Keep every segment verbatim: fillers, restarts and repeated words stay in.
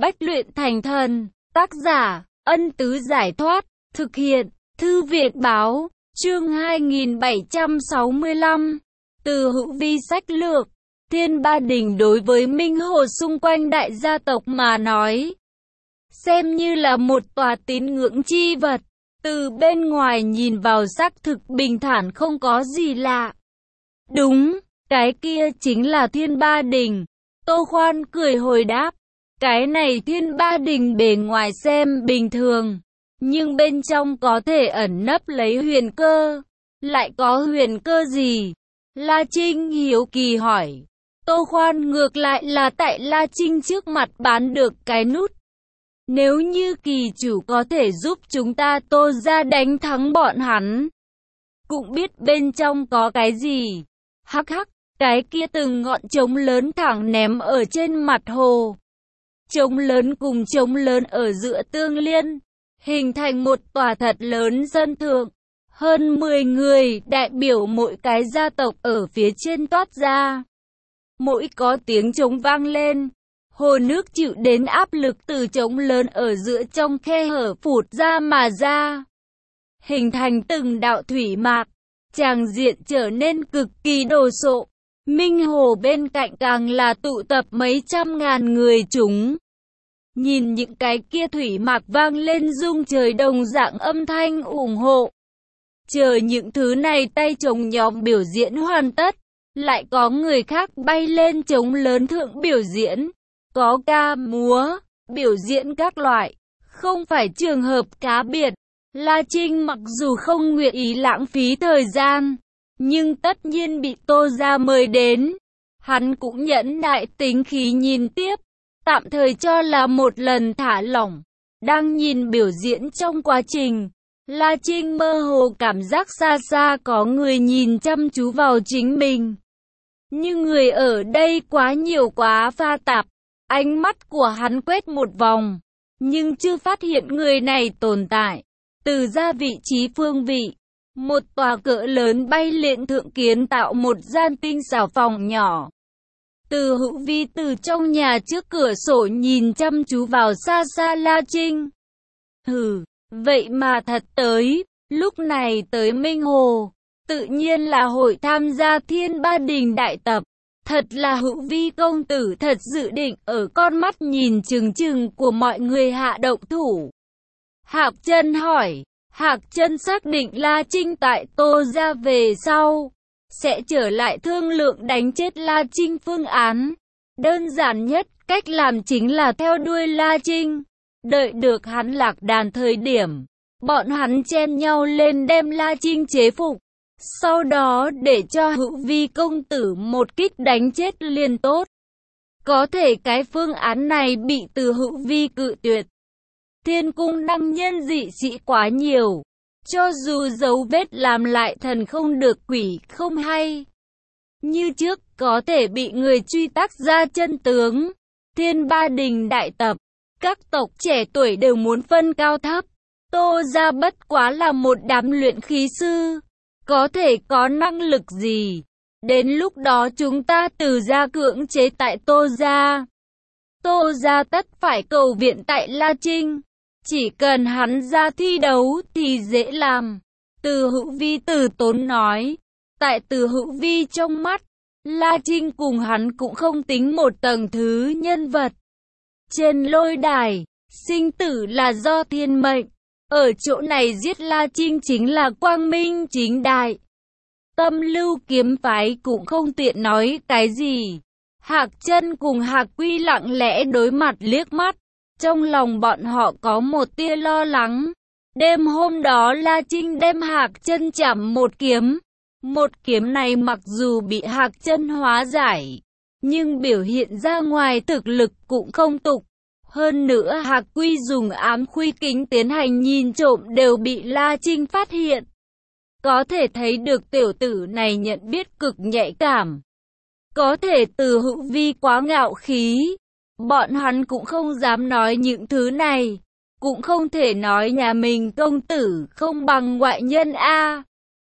bách luyện thành thần. Tác giả, Ân Tứ Giải Thoát. Thực hiện, Thư viện Báo. Chương hai nghìn bảy trăm sáu mươi lăm. Từ hữu vi sách lược. Thiên Ba Đình đối với Minh Hồ xung quanh đại gia tộc mà nói, xem như là một tòa tín ngưỡng chi vật. Từ bên ngoài nhìn vào xác thực bình thản không có gì lạ. Đúng, cái kia chính là Thiên Ba Đình. Tô Khoan cười hồi đáp. Cái này Thiên Ba Đình bề ngoài xem bình thường, nhưng bên trong có thể ẩn nấp lấy huyền cơ. Lại có huyền cơ gì? La Trinh hiếu kỳ hỏi. Tô Khoan ngược lại là tại La Trinh trước mặt bán được cái nút. Nếu như kỳ chủ có thể giúp chúng ta Tô ra đánh thắng bọn hắn, cũng biết bên trong có cái gì. Hắc hắc, cái kia từng ngọn trống lớn thẳng ném ở trên mặt hồ. Trống lớn cùng trống lớn ở giữa tương liên, hình thành một tòa thật lớn sân thượng. Hơn mười người đại biểu mỗi cái gia tộc ở phía trên toát ra. Mỗi có tiếng trống vang lên, hồ nước chịu đến áp lực từ trống lớn ở giữa trong khe hở phụt ra mà ra, hình thành từng đạo thủy mạc. Tràng diện trở nên cực kỳ đồ sộ. Minh Hồ bên cạnh càng là tụ tập mấy trăm ngàn người chúng. Nhìn những cái kia thủy mạc vang lên rung trời đồng dạng âm thanh ủng hộ. Chờ những thứ này tay trống nhóm biểu diễn hoàn tất, lại có người khác bay lên trống lớn thượng biểu diễn. Có ca múa, biểu diễn các loại, không phải trường hợp cá biệt. La Trinh mặc dù không nguyện ý lãng phí thời gian, nhưng tất nhiên bị Tô ra mời đến. Hắn cũng nhẫn nại tính khí nhìn tiếp, tạm thời cho là một lần thả lỏng. Đang nhìn biểu diễn trong quá trình, La Trinh mơ hồ cảm giác xa xa có người nhìn chăm chú vào chính mình. Nhưng người ở đây quá nhiều quá pha tạp. Ánh mắt của hắn quét một vòng, nhưng chưa phát hiện người này tồn tại. Từ ra vị trí phương vị, một tòa cỡ lớn bay lượn thượng kiến tạo một gian tinh xảo phòng nhỏ. Từ hữu vi từ trong nhà trước cửa sổ nhìn chăm chú vào xa xa La Trinh. Hừ, vậy mà thật tới, lúc này tới Minh Hồ, tự nhiên là hội tham gia Thiên Ba Đình đại tập. Thật là hữu vi công tử thật dự định ở con mắt nhìn chừng chừng của mọi người hạ động thủ. Hạc Chân hỏi. Hạc Chân xác định La Trinh tại Tô ra về sau sẽ trở lại thương lượng đánh chết La Trinh phương án. Đơn giản nhất cách làm chính là theo đuôi La Trinh, đợi được hắn lạc đàn thời điểm, bọn hắn chen nhau lên đem La Trinh chế phục. Sau đó để cho hữu vi công tử một kích đánh chết liền tốt. Có thể cái phương án này bị từ hữu vi cự tuyệt. Thiên cung đăng nhân dị sĩ quá nhiều. Cho dù dấu vết làm lại thần không được quỷ không hay. Như trước có thể bị người truy tác ra chân tướng. Thiên Ba Đình đại tập, các tộc trẻ tuổi đều muốn phân cao thấp. Tô ra bất quá là một đám luyện khí sư, có thể có năng lực gì? Đến lúc đó chúng ta từ gia cưỡng chế tại Tô gia. Tô gia tất phải cầu viện tại La Trinh. Chỉ cần hắn ra thi đấu thì dễ làm. Từ hữu vi từ tốn nói. Tại từ hữu vi trong mắt, La Trinh cùng hắn cũng không tính một tầng thứ nhân vật. Trên lôi đài, sinh tử là do thiên mệnh. Ở chỗ này giết La Trinh chính là quang minh chính đại. Tâm Lưu kiếm phái cũng không tiện nói cái gì. Hạc Chân cùng Hạc Quy lặng lẽ đối mặt liếc mắt. Trong lòng bọn họ có một tia lo lắng. Đêm hôm đó La Trinh đem Hạc Chân chảm một kiếm. Một kiếm này mặc dù bị Hạc Chân hóa giải, nhưng biểu hiện ra ngoài thực lực cũng không tục. Hơn nữa Hạc Quy dùng ám khuy kính tiến hành nhìn trộm đều bị La Trinh phát hiện. Có thể thấy được tiểu tử này nhận biết cực nhạy cảm. Có thể từ hữu vi quá ngạo khí, bọn hắn cũng không dám nói những thứ này. Cũng không thể nói nhà mình công tử không bằng ngoại nhân a.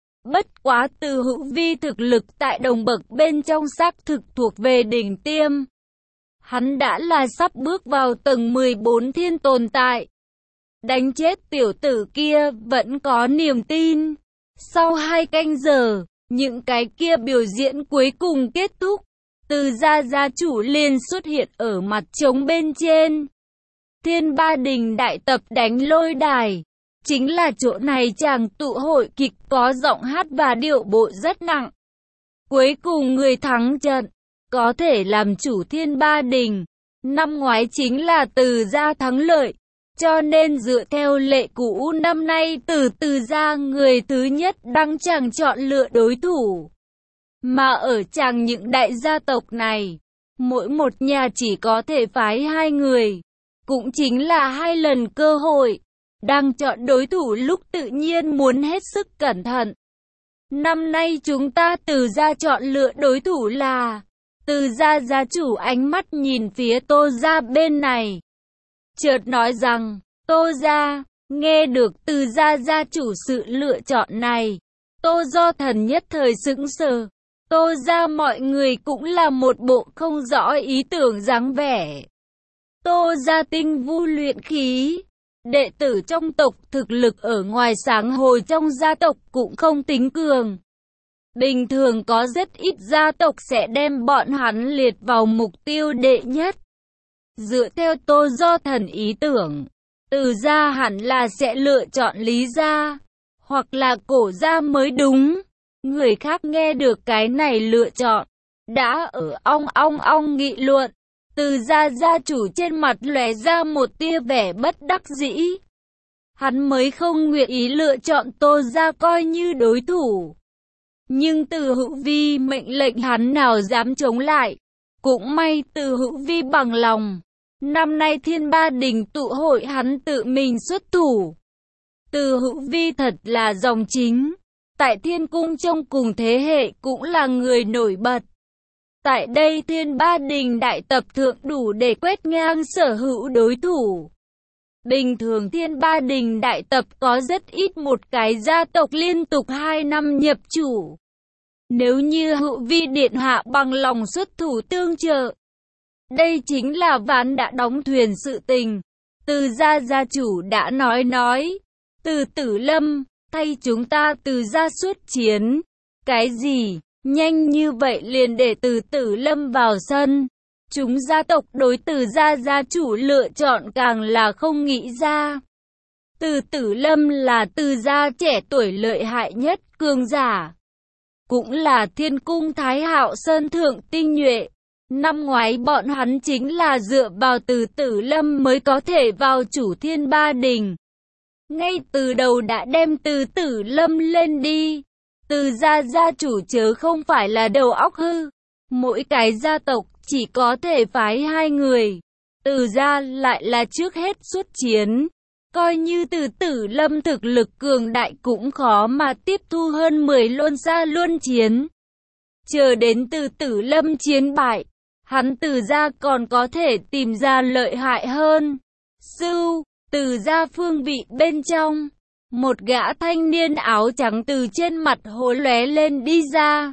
Bất quá từ hữu vi thực lực tại đồng bậc bên trong xác thực thuộc về đỉnh tiêm. Hắn đã là sắp bước vào tầng mười bốn thiên tồn tại. Đánh chết tiểu tử kia vẫn có niềm tin. Sau hai canh giờ, những cái kia biểu diễn cuối cùng kết thúc. Từ gia gia chủ liền xuất hiện ở mặt trống bên trên. Thiên Ba Đình đại tập đánh lôi đài. Chính là chỗ này chàng tụ hội kịch có giọng hát và điệu bộ rất nặng. Cuối cùng người thắng trận, có thể làm chủ Thiên Ba Đình. Năm ngoái chính là Từ gia thắng lợi. Cho nên dựa theo lệ cũ năm nay từ Từ gia người thứ nhất đăng chàng chọn lựa đối thủ. Mà ở chàng những đại gia tộc này, mỗi một nhà chỉ có thể phái hai người. Cũng chính là hai lần cơ hội. Đang chọn đối thủ lúc tự nhiên muốn hết sức cẩn thận. Năm nay chúng ta Từ gia chọn lựa đối thủ là... Từ gia gia chủ ánh mắt nhìn phía Tô gia bên này. Chợt nói rằng, Tô gia, nghe được Từ gia gia chủ sự lựa chọn này. Tô Do Thần nhất thời sững sờ. Tô gia mọi người cũng là một bộ không rõ ý tưởng dáng vẻ. Tô gia tinh vu luyện khí. Đệ tử trong tộc thực lực ở ngoài sáng hồi trong gia tộc cũng không tính cường. Bình thường có rất ít gia tộc sẽ đem bọn hắn liệt vào mục tiêu đệ nhất. Dựa theo Tô Do Thần ý tưởng, Từ gia hẳn là sẽ lựa chọn Lý gia, hoặc là Cổ gia mới đúng. Người khác nghe được cái này lựa chọn, đã ở ong ong ong nghị luận. Từ gia gia chủ trên mặt lóe ra một tia vẻ bất đắc dĩ. Hắn mới không nguyện ý lựa chọn Tô gia coi như đối thủ. Nhưng Từ Hữu Vi mệnh lệnh hắn nào dám chống lại. Cũng may Từ Hữu Vi bằng lòng. Năm nay Thiên Ba Đình tụ hội hắn tự mình xuất thủ. Từ Hữu Vi thật là dòng chính. Tại Thiên Cung trong cùng thế hệ cũng là người nổi bật. Tại đây Thiên Ba Đình đại tập thượng đủ để quét ngang sở hữu đối thủ. Bình thường Thiên Ba Đình đại tập có rất ít một cái gia tộc liên tục hai năm nhập chủ. Nếu như Hữu Vi điện hạ bằng lòng xuất thủ tương trợ, đây chính là ván đã đóng thuyền sự tình. Từ gia gia chủ đã nói nói, Từ Tử Lâm, thay chúng ta Từ gia xuất chiến. Cái gì? Nhanh như vậy liền để Từ Tử Lâm vào sân. Chúng gia tộc đối Từ gia gia chủ lựa chọn càng là không nghĩ ra. Từ Tử Lâm là Từ gia trẻ tuổi lợi hại nhất cường giả. Cũng là Thiên Cung Thái Hạo Sơn thượng tinh nhuệ. Năm ngoái bọn hắn chính là dựa vào Từ Tử Lâm mới có thể vào chủ Thiên Ba Đình. Ngay từ đầu đã đem Từ Tử Lâm lên đi. Từ gia gia chủ chớ không phải là đầu óc hư. Mỗi cái gia tộc chỉ có thể phái hai người. Từ gia lại là trước hết xuất chiến. Coi như Từ Tử Lâm thực lực cường đại cũng khó mà tiếp thu hơn mười luân gia luân chiến. Chờ đến Từ Tử Lâm chiến bại, hắn Từ gia còn có thể tìm ra lợi hại hơn. Sưu, Từ gia phương vị bên trong, một gã thanh niên áo trắng từ trên mặt hồ lóe lên đi ra.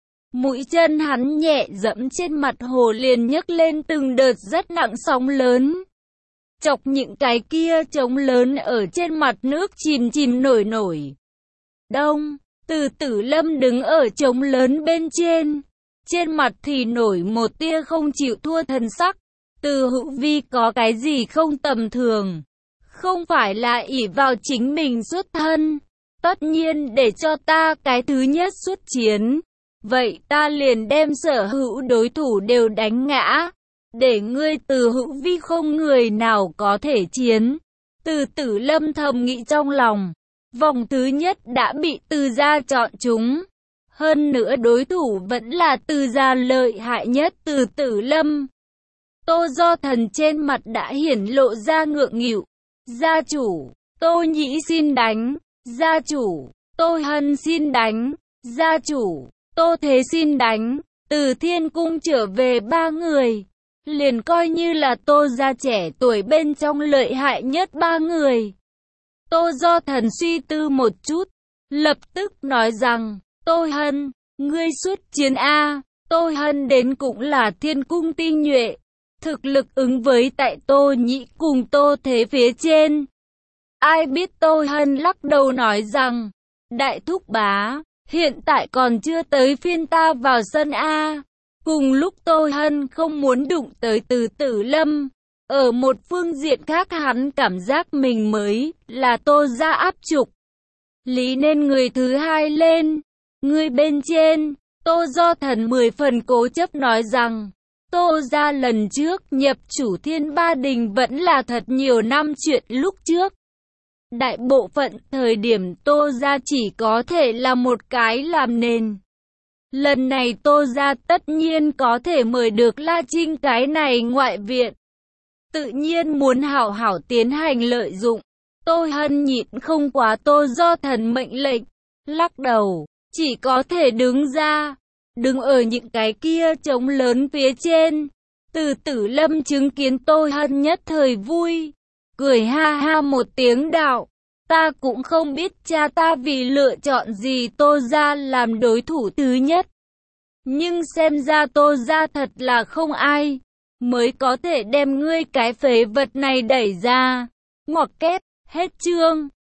Mũi chân hắn nhẹ dẫm trên mặt hồ liền nhấc lên từng đợt rất nặng sóng lớn. Chọc những cái kia trống lớn ở trên mặt nước chìm chìm nổi nổi. Đông, Từ Tử Lâm đứng ở trống lớn bên trên. Trên mặt thì nổi một tia không chịu thua thần sắc. Từ Hữu Vi có cái gì không tầm thường. Không phải là ỷ vào chính mình xuất thân. Tất nhiên để cho ta cái thứ nhất xuất chiến. Vậy ta liền đem sở hữu đối thủ đều đánh ngã. Để ngươi Từ Hữu Vi không người nào có thể chiến. Từ Tử Lâm thầm nghĩ trong lòng. Vòng thứ nhất đã bị Từ gia chọn chúng. Hơn nữa đối thủ vẫn là Từ gia lợi hại nhất Từ Tử Lâm. Tô Do Thần trên mặt đã hiển lộ ra ngượng nghịu. Gia chủ, Tô Nhĩ xin đánh. Gia chủ, Tô Hân xin đánh. Gia chủ, Tô Thế xin đánh. Từ Thiên Cung trở về ba người. Liền coi như là Tô gia trẻ tuổi bên trong lợi hại nhất ba người. Tô Do Thần suy tư một chút. Lập tức nói rằng, Tô Hân, ngươi xuất chiến A. Tô Hân đến cũng là Thiên Cung tinh nhuệ. thực lực ứng với tại Tô Nhĩ cùng Tô Thế phía trên. Ai biết Tô Hân lắc đầu nói rằng, đại thúc bá, hiện tại còn chưa tới phiên ta vào sân A. Cùng lúc Tô Hân không muốn đụng tới Từ Tử Lâm. Ở một phương diện khác hắn cảm giác mình mới là Tô gia áp trục. Lý nên người thứ hai lên. Người bên trên, Tô Do Thần mười phần cố chấp nói rằng, Tô gia lần trước nhập chủ Thiên Ba Đình vẫn là thật nhiều năm chuyện lúc trước. Đại bộ phận thời điểm Tô gia chỉ có thể là một cái làm nền. Lần này Tô gia tất nhiên có thể mời được La Trinh cái này ngoại viện. Tự nhiên muốn hảo hảo tiến hành lợi dụng. Tô Hân nhịn không quá Tô Do Thần mệnh lệnh, lắc đầu, chỉ có thể đứng ra, đứng ở những cái kia trống lớn phía trên. Từ Tử Lâm chứng kiến Tô Hân nhất thời vui, cười ha ha một tiếng đạo, ta cũng không biết cha ta vì lựa chọn gì Tô gia làm đối thủ thứ nhất. Nhưng xem ra Tô gia thật là không ai mới có thể đem ngươi cái phế vật này đẩy ra. Ngoặc kép, hết chương.